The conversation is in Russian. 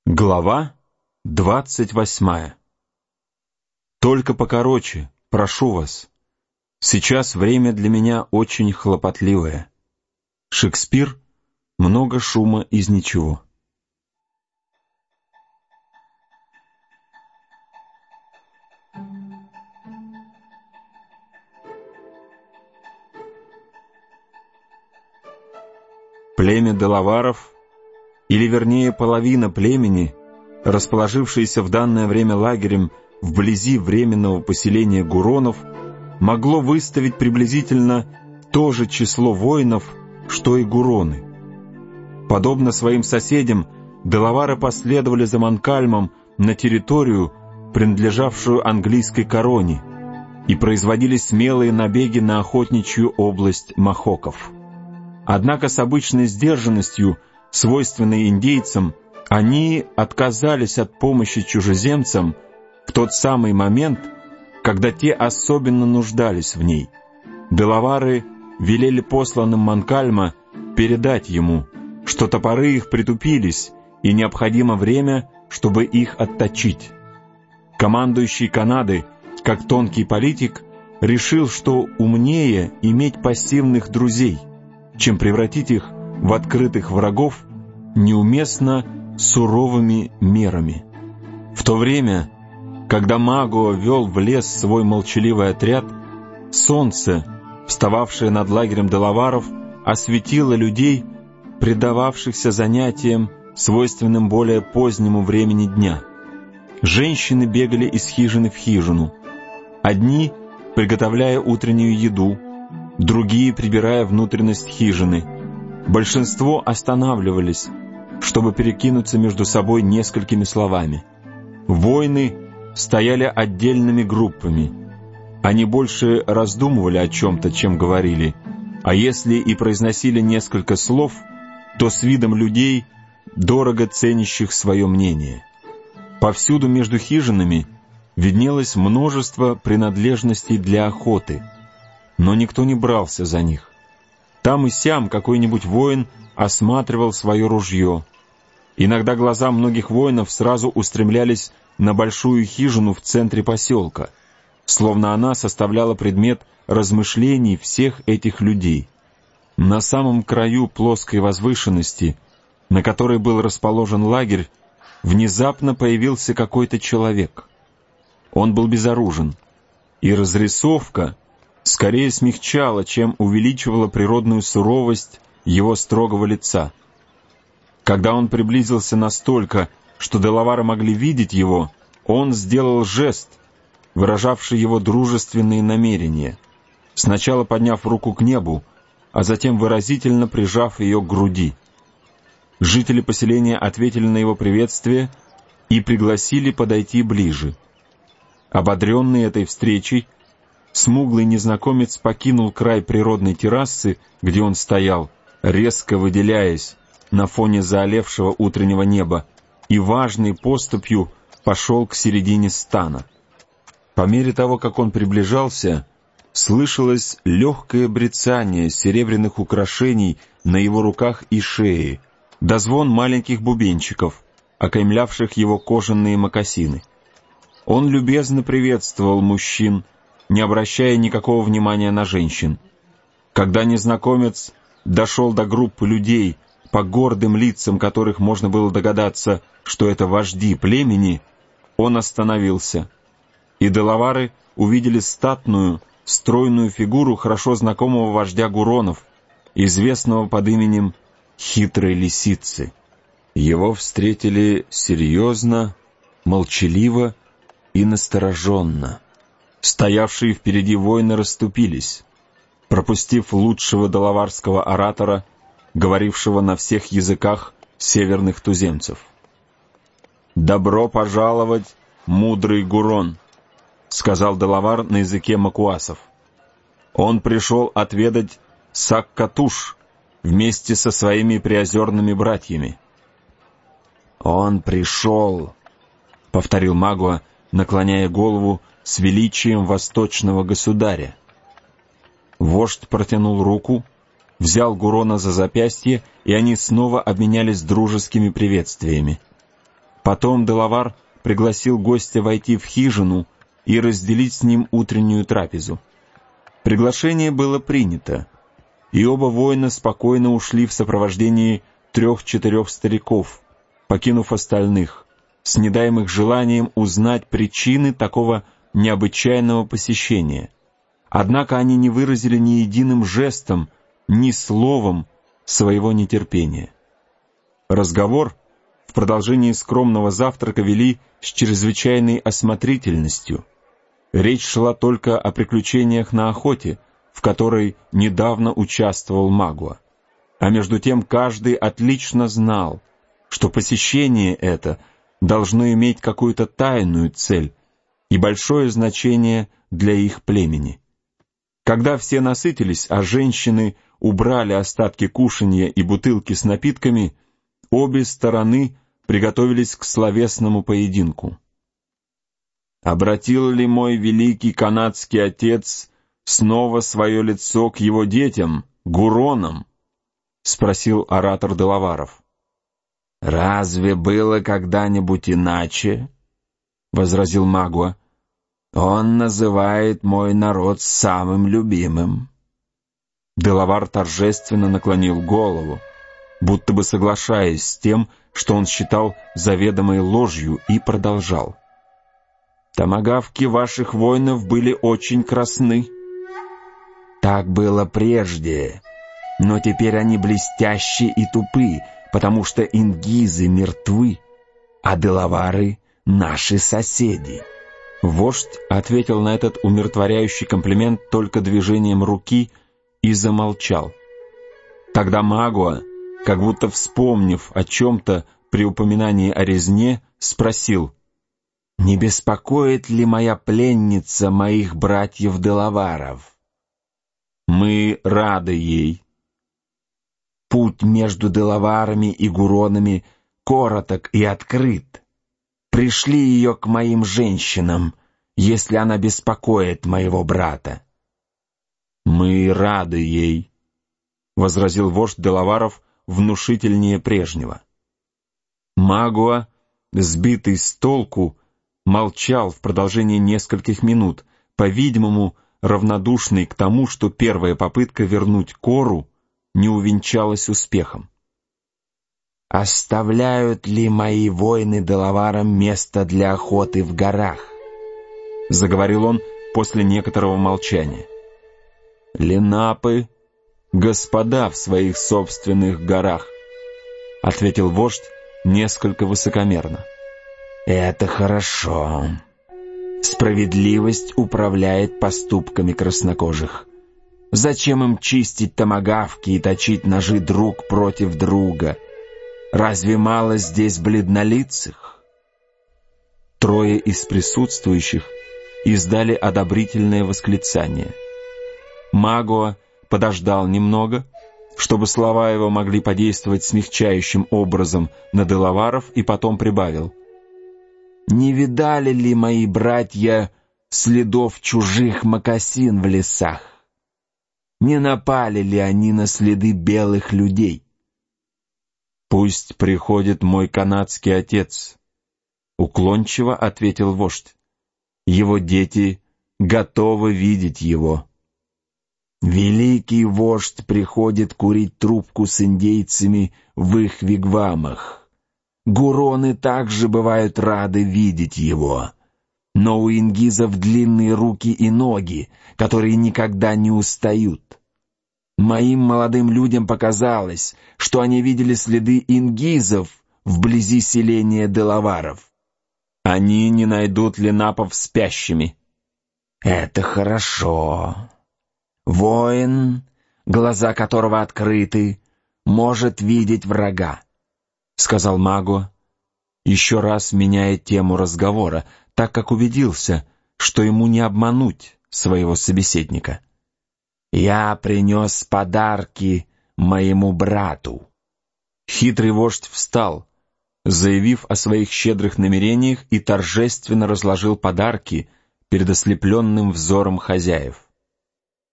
Глава 28. Только покороче, прошу вас. Сейчас время для меня очень хлопотливое. Шекспир «Много шума из ничего». Племя Делаваров, или вернее половина племени, расположившаяся в данное время лагерем вблизи временного поселения Гуронов, могло выставить приблизительно то же число воинов, что и Гуроны. Подобно своим соседям, Делавары последовали за Монкальмом на территорию, принадлежавшую английской короне, и производили смелые набеги на охотничью область Махоков. Однако с обычной сдержанностью, свойственной индейцам, они отказались от помощи чужеземцам в тот самый момент, когда те особенно нуждались в ней. Делавары велели посланным Монкальма передать ему, что топоры их притупились, и необходимо время, чтобы их отточить. Командующий Канады, как тонкий политик, решил, что умнее иметь пассивных друзей, чем превратить их в открытых врагов неуместно суровыми мерами. В то время, когда Магуа вел в лес свой молчаливый отряд, солнце, встававшее над лагерем Делаваров, осветило людей, предававшихся занятиям, свойственным более позднему времени дня. Женщины бегали из хижины в хижину, одни приготовляя утреннюю еду, другие прибирая внутренность хижины. Большинство останавливались, чтобы перекинуться между собой несколькими словами. Воины стояли отдельными группами. Они больше раздумывали о чем-то, чем говорили, а если и произносили несколько слов, то с видом людей, дорого ценящих свое мнение. Повсюду между хижинами виднелось множество принадлежностей для охоты, но никто не брался за них. Там и сям какой-нибудь воин осматривал свое ружье. Иногда глаза многих воинов сразу устремлялись на большую хижину в центре поселка, словно она составляла предмет размышлений всех этих людей. На самом краю плоской возвышенности, на которой был расположен лагерь, внезапно появился какой-то человек. Он был безоружен, и разрисовка скорее смягчала, чем увеличивала природную суровость его строгого лица. Когда он приблизился настолько, что Делавары могли видеть его, он сделал жест, выражавший его дружественные намерения, сначала подняв руку к небу, а затем выразительно прижав ее к груди. Жители поселения ответили на его приветствие и пригласили подойти ближе. Ободренный этой встречей, смуглый незнакомец покинул край природной террасы, где он стоял, резко выделяясь на фоне заалевшего утреннего неба, и важной поступью пошел к середине стана. По мере того, как он приближался, слышалось легкое брецание серебряных украшений на его руках и шее, да звон маленьких бубенчиков, окаймлявших его кожаные мокасины. Он любезно приветствовал мужчин, не обращая никакого внимания на женщин. Когда незнакомец дошел до группы людей, по гордым лицам которых можно было догадаться, что это вожди племени, он остановился, и Делавары увидели статную, стройную фигуру хорошо знакомого вождя Гуронов, известного под именем Хитрой Лисицы. Его встретили серьезно, молчаливо и настороженно. Стоявшие впереди воины расступились, пропустив лучшего делаварского оратора, говорившего на всех языках северных туземцев. «Добро пожаловать, мудрый Гурон», — сказал Делавар на языке макуасов. «Он пришел отведать Саккатуш вместе со своими приозерными братьями». «Он пришел», — повторил Магуа, наклоняя голову с величием восточного государя. Вождь протянул руку, взял Гурона за запястье, и они снова обменялись дружескими приветствиями. Потом Делавар пригласил гостя войти в хижину и разделить с ним утреннюю трапезу. Приглашение было принято, и оба воина спокойно ушли в сопровождении 3-4 стариков, покинув остальных, с недаемых желанием узнать причины такого необычайного посещения. Однако они не выразили ни единым жестом, ни словом своего нетерпения. Разговор в продолжении скромного завтрака вели с чрезвычайной осмотрительностью. Речь шла только о приключениях на охоте, в которой недавно участвовал Магуа. А между тем каждый отлично знал, что посещение это должно иметь какую-то тайную цель и большое значение для их племени. Когда все насытились, а женщины убрали остатки кушанья и бутылки с напитками, обе стороны приготовились к словесному поединку. «Обратил ли мой великий канадский отец снова свое лицо к его детям, Гуронам?» — спросил оратор Делаваров. «Разве было когда-нибудь иначе?» — возразил Магуа. «Он называет мой народ самым любимым». Делавар торжественно наклонил голову, будто бы соглашаясь с тем, что он считал заведомой ложью, и продолжал. «Томагавки ваших воинов были очень красны». «Так было прежде, но теперь они блестящи и тупы, потому что ингизы мертвы, а делавары — наши соседи». Вождь ответил на этот умиротворяющий комплимент только движением руки и замолчал. Тогда Магуа, как будто вспомнив о чем-то при упоминании о резне, спросил: «Не беспокоит ли моя пленница моих братьев-делаваров?» «Мы рады ей». «Путь между делаварами и гуронами короток и открыт. Пришли ее к моим женщинам, если она беспокоит моего брата». «Мы рады ей», — возразил вождь делаваров внушительнее прежнего. Магуа, сбитый с толку, молчал в продолжении нескольких минут, по-видимому, равнодушный к тому, что первая попытка вернуть Кору не увенчалась успехом. «Оставляют ли мои воины делаварам место для охоты в горах?» — заговорил он после некоторого молчания. «Ленапы — господа в своих собственных горах», — ответил вождь несколько высокомерно. «Это хорошо. Справедливость управляет поступками краснокожих. Зачем им чистить томагавки и точить ножи друг против друга? Разве мало здесь бледнолицых?» Трое из присутствующих издали одобрительное восклицание. Магуа подождал немного, чтобы слова его могли подействовать смягчающим образом на делаваров, и потом прибавил: «Не видали ли мои братья следов чужих мокасин в лесах? Не напали ли они на следы белых людей?» «Пусть приходит мой канадский отец», — уклончиво ответил вождь. «Его дети готовы видеть его». «Великий вождь приходит курить трубку с индейцами в их вигвамах. Гуроны также бывают рады видеть его. Но у ингизов длинные руки и ноги, которые никогда не устают. Моим молодым людям показалось, что они видели следы ингизов вблизи селения делаваров. Они не найдут ленапов спящими». «Это хорошо. Воин, глаза которого открыты, может видеть врага», — сказал Магуа, еще раз меняя тему разговора, так как убедился, что ему не обмануть своего собеседника. «Я принес подарки моему брату». Хитрый вождь встал, заявив о своих щедрых намерениях, и торжественно разложил подарки перед ослепленным взором хозяев.